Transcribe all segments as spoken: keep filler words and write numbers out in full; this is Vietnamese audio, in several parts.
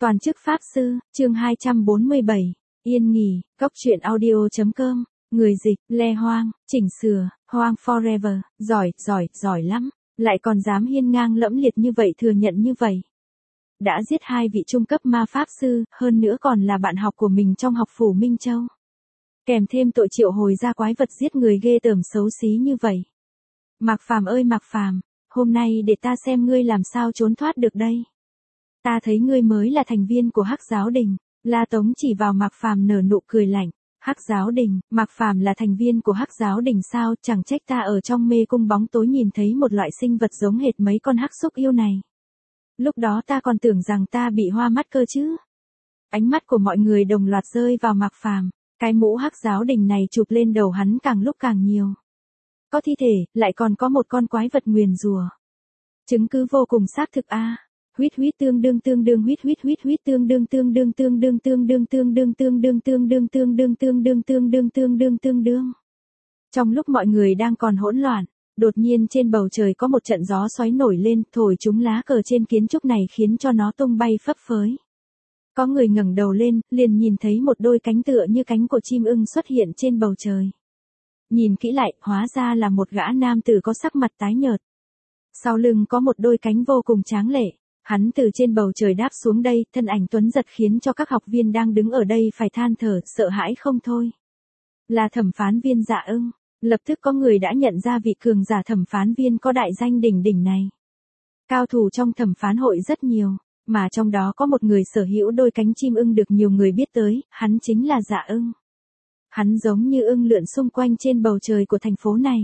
Toàn chức Pháp Sư, chương hai trăm bốn mươi bảy, Yên nghỉ, góc truyện audio.com, người dịch, Le Hoang, chỉnh sửa, Hoang Forever, giỏi, giỏi, giỏi lắm, lại còn dám hiên ngang lẫm liệt như vậy thừa nhận như vậy. Đã giết hai vị trung cấp ma Pháp Sư, hơn nữa còn là bạn học của mình trong học phủ Minh Châu. Kèm thêm tội triệu hồi ra quái vật giết người ghê tởm xấu xí như vậy. Mạc Phàm ơi Mạc Phàm, hôm nay để ta xem ngươi làm sao trốn thoát được đây. Ta thấy ngươi mới là thành viên của Hắc Giáo Đình. La Tống chỉ vào Mạc Phàm nở nụ cười lạnh. Hắc Giáo Đình, Mạc Phàm là thành viên của Hắc Giáo Đình sao? Chẳng trách ta ở trong mê cung bóng tối nhìn thấy một loại sinh vật giống hệt mấy con hắc xúc yêu này. Lúc đó ta còn tưởng rằng ta bị hoa mắt cơ chứ. Ánh mắt của mọi người đồng loạt rơi vào Mạc Phàm. Cái mũ Hắc Giáo Đình này chụp lên đầu hắn càng lúc càng nhiều. Có thi thể, lại còn có một con quái vật nguyền rủa. Chứng cứ vô cùng xác thực a. Huýt huýt tương đương tương đương huýt huýt huýt huýt tương đương tương đương tương đương tương đương tương đương tương đương tương đương tương đương tương đương tương đương tương đương tương đương. Trong lúc mọi người đang còn hỗn loạn, đột nhiên trên bầu trời có một trận gió xoáy nổi lên, thổi chúng lá cờ trên kiến trúc này khiến cho nó tung bay phấp phới. Có người ngẩng đầu lên, liền nhìn thấy một đôi cánh tựa như cánh của chim ưng xuất hiện trên bầu trời. Nhìn kỹ lại, hóa ra là một gã nam tử có sắc mặt tái nhợt. Sau lưng có một đôi cánh vô cùng tráng lệ. Hắn từ trên bầu trời đáp xuống đây, thân ảnh tuấn giật khiến cho các học viên đang đứng ở đây phải than thở, sợ hãi không thôi. Là thẩm phán viên Dạ Ưng. Lập tức có người đã nhận ra vị cường giả thẩm phán viên có đại danh đỉnh đỉnh này. Cao thủ trong thẩm phán hội rất nhiều, mà trong đó có một người sở hữu đôi cánh chim ưng được nhiều người biết tới, hắn chính là Dạ Ưng. Hắn giống như ưng lượn xung quanh trên bầu trời của thành phố này.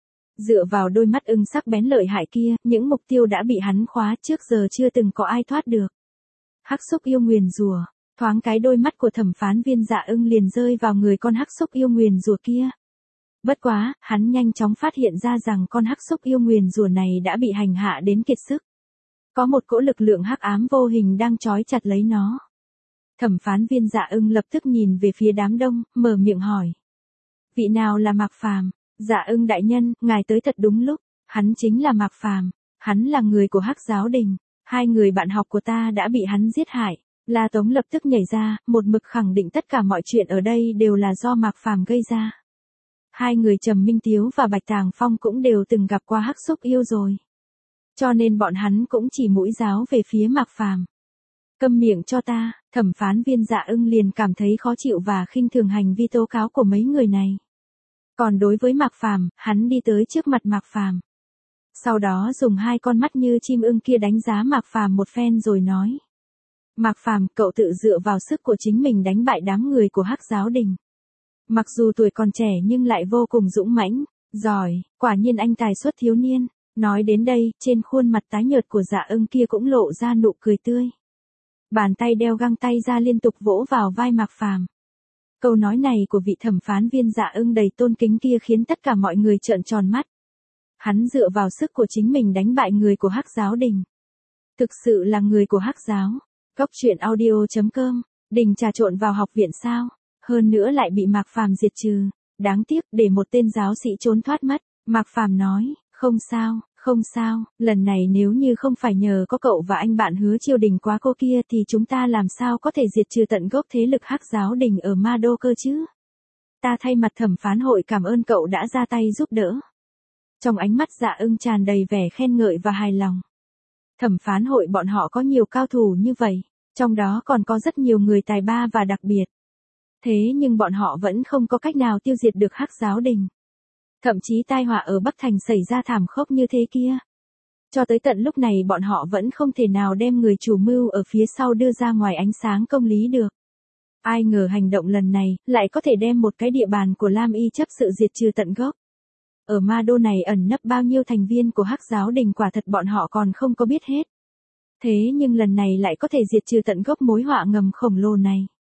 Dựa vào đôi mắt ưng sắc bén lợi hại kia, những mục tiêu đã bị hắn khóa trước giờ chưa từng có ai thoát được. Hắc xúc yêu nguyền rủa, thoáng cái đôi mắt của thẩm phán viên Dạ Ưng liền rơi vào người con hắc xúc yêu nguyền rủa kia. Bất quá, hắn nhanh chóng phát hiện ra rằng con hắc xúc yêu nguyền rủa này đã bị hành hạ đến kiệt sức. Có một cỗ lực lượng hắc ám vô hình đang trói chặt lấy nó. Thẩm phán viên Dạ Ưng lập tức nhìn về phía đám đông, mở miệng hỏi. Vị nào là Mạc Phàm? Dạ Ưng đại nhân, ngài tới thật đúng lúc, hắn chính là Mạc Phàm, hắn là người của Hắc Giáo Đình, hai người bạn học của ta đã bị hắn giết hại. La Tống lập tức nhảy ra, một mực khẳng định tất cả mọi chuyện ở đây đều là do Mạc Phàm gây ra. Hai người Trầm Minh Tiếu và Bạch Tàng Phong cũng đều từng gặp qua hắc xúc yêu rồi. Cho nên bọn hắn cũng chỉ mũi giáo về phía Mạc Phàm. Câm miệng cho ta, thẩm phán viên Dạ Ưng liền cảm thấy khó chịu và khinh thường hành vi tố cáo của mấy người này. Còn đối với Mạc Phàm, hắn đi tới trước mặt Mạc Phàm. Sau đó dùng hai con mắt như chim ưng kia đánh giá Mạc Phàm một phen rồi nói. Mạc Phàm, cậu tự dựa vào sức của chính mình đánh bại đám người của Hắc Giáo Đình. Mặc dù tuổi còn trẻ nhưng lại vô cùng dũng mãnh, giỏi, quả nhiên anh tài xuất thiếu niên. Nói đến đây, trên khuôn mặt tái nhợt của Dạ Ưng kia cũng lộ ra nụ cười tươi. Bàn tay đeo găng tay ra liên tục vỗ vào vai Mạc Phàm. Câu nói này của vị thẩm phán viên Dạ Ưng đầy tôn kính kia khiến tất cả mọi người trợn tròn mắt. Hắn dựa vào sức của chính mình đánh bại người của Hắc Giáo Đình. Thực sự là người của Hắc Giáo. Góc truyện audio.com, Đình trà trộn vào học viện sao? Hơn nữa lại bị Mạc Phàm diệt trừ. Đáng tiếc để một tên giáo sĩ trốn thoát mất. Mạc Phàm nói, không sao, không sao, lần này nếu như không phải nhờ có cậu và anh bạn Hứa Chiêu Đình quá cô kia thì chúng ta làm sao có thể diệt trừ tận gốc thế lực Hắc Giáo Đình ở Ma Đô cơ chứ? Ta thay mặt thẩm phán hội cảm ơn cậu đã ra tay giúp đỡ. Trong ánh mắt Dạ Ưng tràn đầy vẻ khen ngợi và hài lòng. Thẩm phán hội bọn họ có nhiều cao thủ như vậy, trong đó còn có rất nhiều người tài ba và đặc biệt. Thế nhưng bọn họ vẫn không có cách nào tiêu diệt được Hắc Giáo Đình. Thậm chí tai họa ở Bắc Thành xảy ra thảm khốc như thế kia. Cho tới tận lúc này bọn họ vẫn không thể nào đem người chủ mưu ở phía sau đưa ra ngoài ánh sáng công lý được. Ai ngờ hành động lần này lại có thể đem một cái địa bàn của Lam Y chấp sự diệt trừ tận gốc. Ở Ma Đô này ẩn nấp bao nhiêu thành viên của Hắc Giáo Đình quả thật bọn họ còn không có biết hết. Thế nhưng lần này lại có thể diệt trừ tận gốc mối họa ngầm khổng lồ này.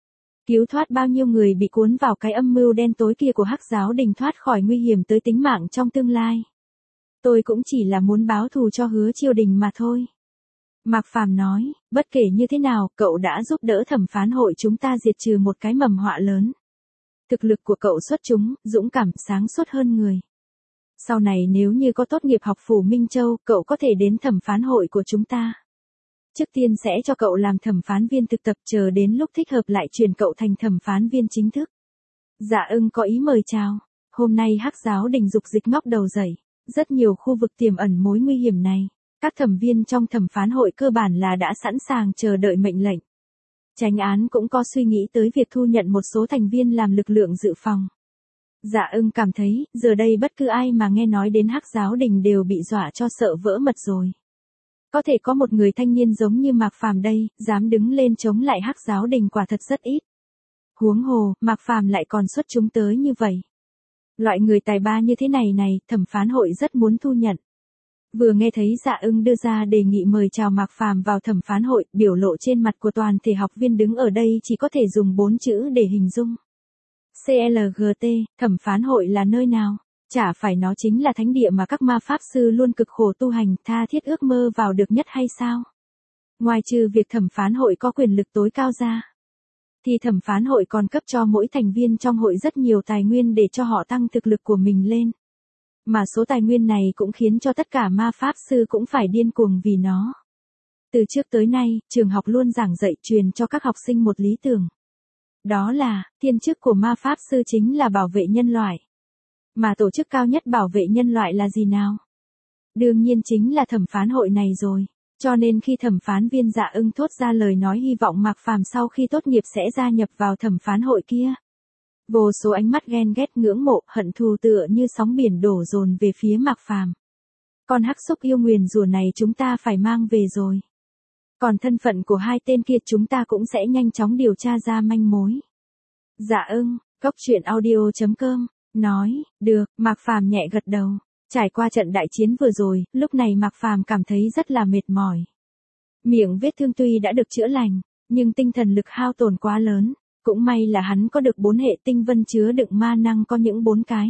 Cứu thoát bao nhiêu người bị cuốn vào cái âm mưu đen tối kia của Hắc Giáo Đình thoát khỏi nguy hiểm tới tính mạng trong tương lai. Tôi cũng chỉ là muốn báo thù cho Hứa Chiêu Đình mà thôi. Mạc Phàm nói, bất kể như thế nào, cậu đã giúp đỡ thẩm phán hội chúng ta diệt trừ một cái mầm họa lớn. Thực lực của cậu xuất chúng, dũng cảm, sáng suốt hơn người. Sau này nếu như có tốt nghiệp học phủ Minh Châu, cậu có thể đến thẩm phán hội của chúng ta. Trước tiên sẽ cho cậu làm thẩm phán viên thực tập, chờ đến lúc thích hợp lại chuyển cậu thành thẩm phán viên chính thức. Dạ ưng có ý mời chào. Hôm nay Hắc giáo đình dục dịch ngóc đầu dậy. Rất nhiều khu vực tiềm ẩn mối nguy hiểm này. Các thẩm viên trong thẩm phán hội cơ bản là đã sẵn sàng chờ đợi mệnh lệnh. Chánh án cũng có suy nghĩ tới việc thu nhận một số thành viên làm lực lượng dự phòng. Dạ ưng cảm thấy, giờ đây bất cứ ai mà nghe nói đến Hắc giáo đình đều bị dọa cho sợ vỡ mật rồi. Có thể có một người thanh niên giống như Mạc Phàm đây, dám đứng lên chống lại Hắc giáo đình quả thật rất ít. Huống hồ, Mạc Phàm lại còn xuất chúng tới như vậy. Loại người tài ba như thế này này, thẩm phán hội rất muốn thu nhận. Vừa nghe thấy Dạ ưng đưa ra đề nghị mời chào Mạc Phàm vào thẩm phán hội, biểu lộ trên mặt của toàn thể học viên đứng ở đây chỉ có thể dùng bốn chữ để hình dung. xê lờ giê tê, thẩm phán hội là nơi nào? Chả phải nó chính là thánh địa mà các ma pháp sư luôn cực khổ tu hành, tha thiết ước mơ vào được nhất hay sao? Ngoài trừ việc thẩm phán hội có quyền lực tối cao ra, thì thẩm phán hội còn cấp cho mỗi thành viên trong hội rất nhiều tài nguyên để cho họ tăng thực lực của mình lên. Mà số tài nguyên này cũng khiến cho tất cả ma pháp sư cũng phải điên cuồng vì nó. Từ trước tới nay, trường học luôn giảng dạy truyền cho các học sinh một lý tưởng. Đó là, thiên chức của ma pháp sư chính là bảo vệ nhân loại. Mà tổ chức cao nhất bảo vệ nhân loại là gì nào? Đương nhiên chính là thẩm phán hội này rồi. Cho nên khi thẩm phán viên Dạ ưng thốt ra lời nói hy vọng Mạc Phàm sau khi tốt nghiệp sẽ gia nhập vào thẩm phán hội kia. Vô số ánh mắt ghen ghét ngưỡng mộ, hận thù tựa như sóng biển đổ dồn về phía Mạc Phàm. Con hắc xúc yêu nguyền rủa này chúng ta phải mang về rồi. Còn thân phận của hai tên kia chúng ta cũng sẽ nhanh chóng điều tra ra manh mối. Dạ ưng, góc truyện audio chấm com, nói, được, Mạc Phàm nhẹ gật đầu. Trải qua trận đại chiến vừa rồi, lúc này Mạc Phàm cảm thấy rất là mệt mỏi. Miệng vết thương tuy đã được chữa lành, nhưng tinh thần lực hao tổn quá lớn. Cũng may là hắn có được bốn hệ tinh vân chứa đựng ma năng có những bốn cái.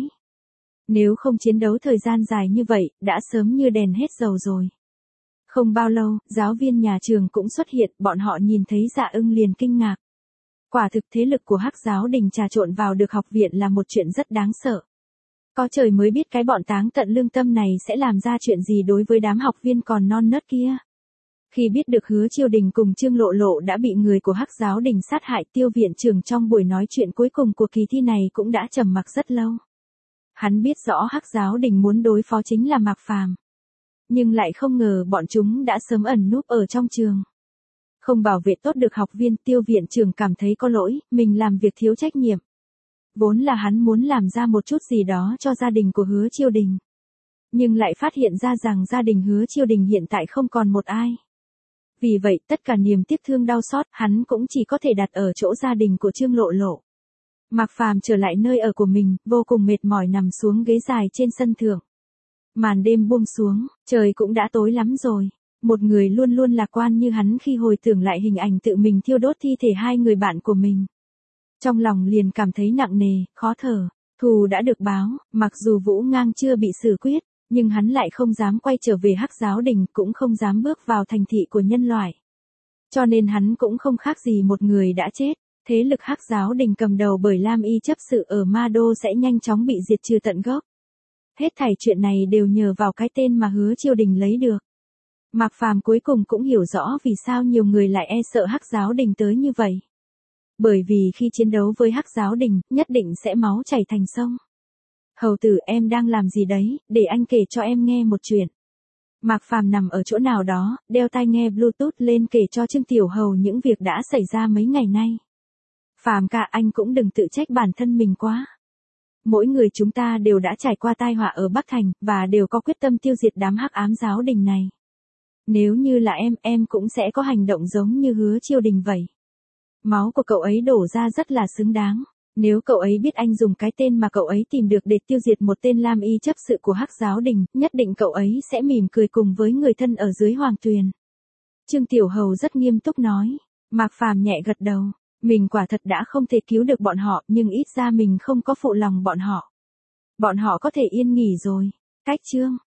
Nếu không chiến đấu thời gian dài như vậy, đã sớm như đèn hết dầu rồi. Không bao lâu, giáo viên nhà trường cũng xuất hiện, bọn họ nhìn thấy Dạ ưng liền kinh ngạc. Quả thực thế lực của Hắc giáo đình trà trộn vào được học viện là một chuyện rất đáng sợ. Có trời mới biết cái bọn táng tận lương tâm này sẽ làm ra chuyện gì đối với đám học viên còn non nớt kia. Khi biết được Hứa Chiêu Đình cùng Trương Lộ Lộ đã bị người của Hắc giáo đình sát hại, Tiêu viện trưởng trong buổi nói chuyện cuối cùng của kỳ thi này cũng đã trầm mặc rất lâu. Hắn biết rõ Hắc giáo đình muốn đối phó chính là Mạc Phàm, nhưng lại không ngờ bọn chúng đã sớm ẩn núp ở trong trường. Không bảo vệ tốt được học viên, Tiêu viện trưởng cảm thấy có lỗi, mình làm việc thiếu trách nhiệm. Vốn là hắn muốn làm ra một chút gì đó cho gia đình của Hứa Chiêu Đình, nhưng lại phát hiện ra rằng gia đình Hứa Chiêu Đình hiện tại không còn một ai. Vì vậy, tất cả niềm tiếc thương đau xót, hắn cũng chỉ có thể đặt ở chỗ gia đình của Trương Lộ Lộ. Mạc Phàm trở lại nơi ở của mình, vô cùng mệt mỏi nằm xuống ghế dài trên sân thượng. Màn đêm buông xuống, trời cũng đã tối lắm rồi. Một người luôn luôn lạc quan như hắn khi hồi tưởng lại hình ảnh tự mình thiêu đốt thi thể hai người bạn của mình. Trong lòng liền cảm thấy nặng nề, khó thở. Thù đã được báo, mặc dù Vũ Ngang chưa bị xử quyết, nhưng hắn lại không dám quay trở về Hắc giáo đình, cũng không dám bước vào thành thị của nhân loại. Cho nên hắn cũng không khác gì một người đã chết. Thế lực Hắc giáo đình cầm đầu bởi Lam Y chấp sự ở Ma Đô sẽ nhanh chóng bị diệt trừ tận gốc. Hết thảy chuyện này đều nhờ vào cái tên mà Hứa Chiêu Đình lấy được. Mạc Phàm cuối cùng cũng hiểu rõ vì sao nhiều người lại e sợ Hắc giáo đình tới như vậy. Bởi vì khi chiến đấu với Hắc giáo đình, nhất định sẽ máu chảy thành sông. Hầu tử, em đang làm gì đấy, để anh kể cho em nghe một chuyện. Mạc Phàm nằm ở chỗ nào đó, đeo tai nghe Bluetooth lên kể cho Trương Tiểu Hầu những việc đã xảy ra mấy ngày nay. Phàm ca, anh cũng đừng tự trách bản thân mình quá. Mỗi người chúng ta đều đã trải qua tai họa ở Bắc Thành, và đều có quyết tâm tiêu diệt đám Hắc ám giáo đình này. Nếu như là em, em cũng sẽ có hành động giống như Hứa Chiêu Đình vậy. Máu của cậu ấy đổ ra rất là xứng đáng. Nếu cậu ấy biết anh dùng cái tên mà cậu ấy tìm được để tiêu diệt một tên Lam Y chấp sự của Hắc giáo đình, nhất định cậu ấy sẽ mỉm cười cùng với người thân ở dưới Hoàng Tuyền. Trương Tiểu Hầu rất nghiêm túc nói. Mạc Phàm nhẹ gật đầu. Mình quả thật đã không thể cứu được bọn họ, nhưng ít ra mình không có phụ lòng bọn họ. Bọn họ có thể yên nghỉ rồi. Cách chương.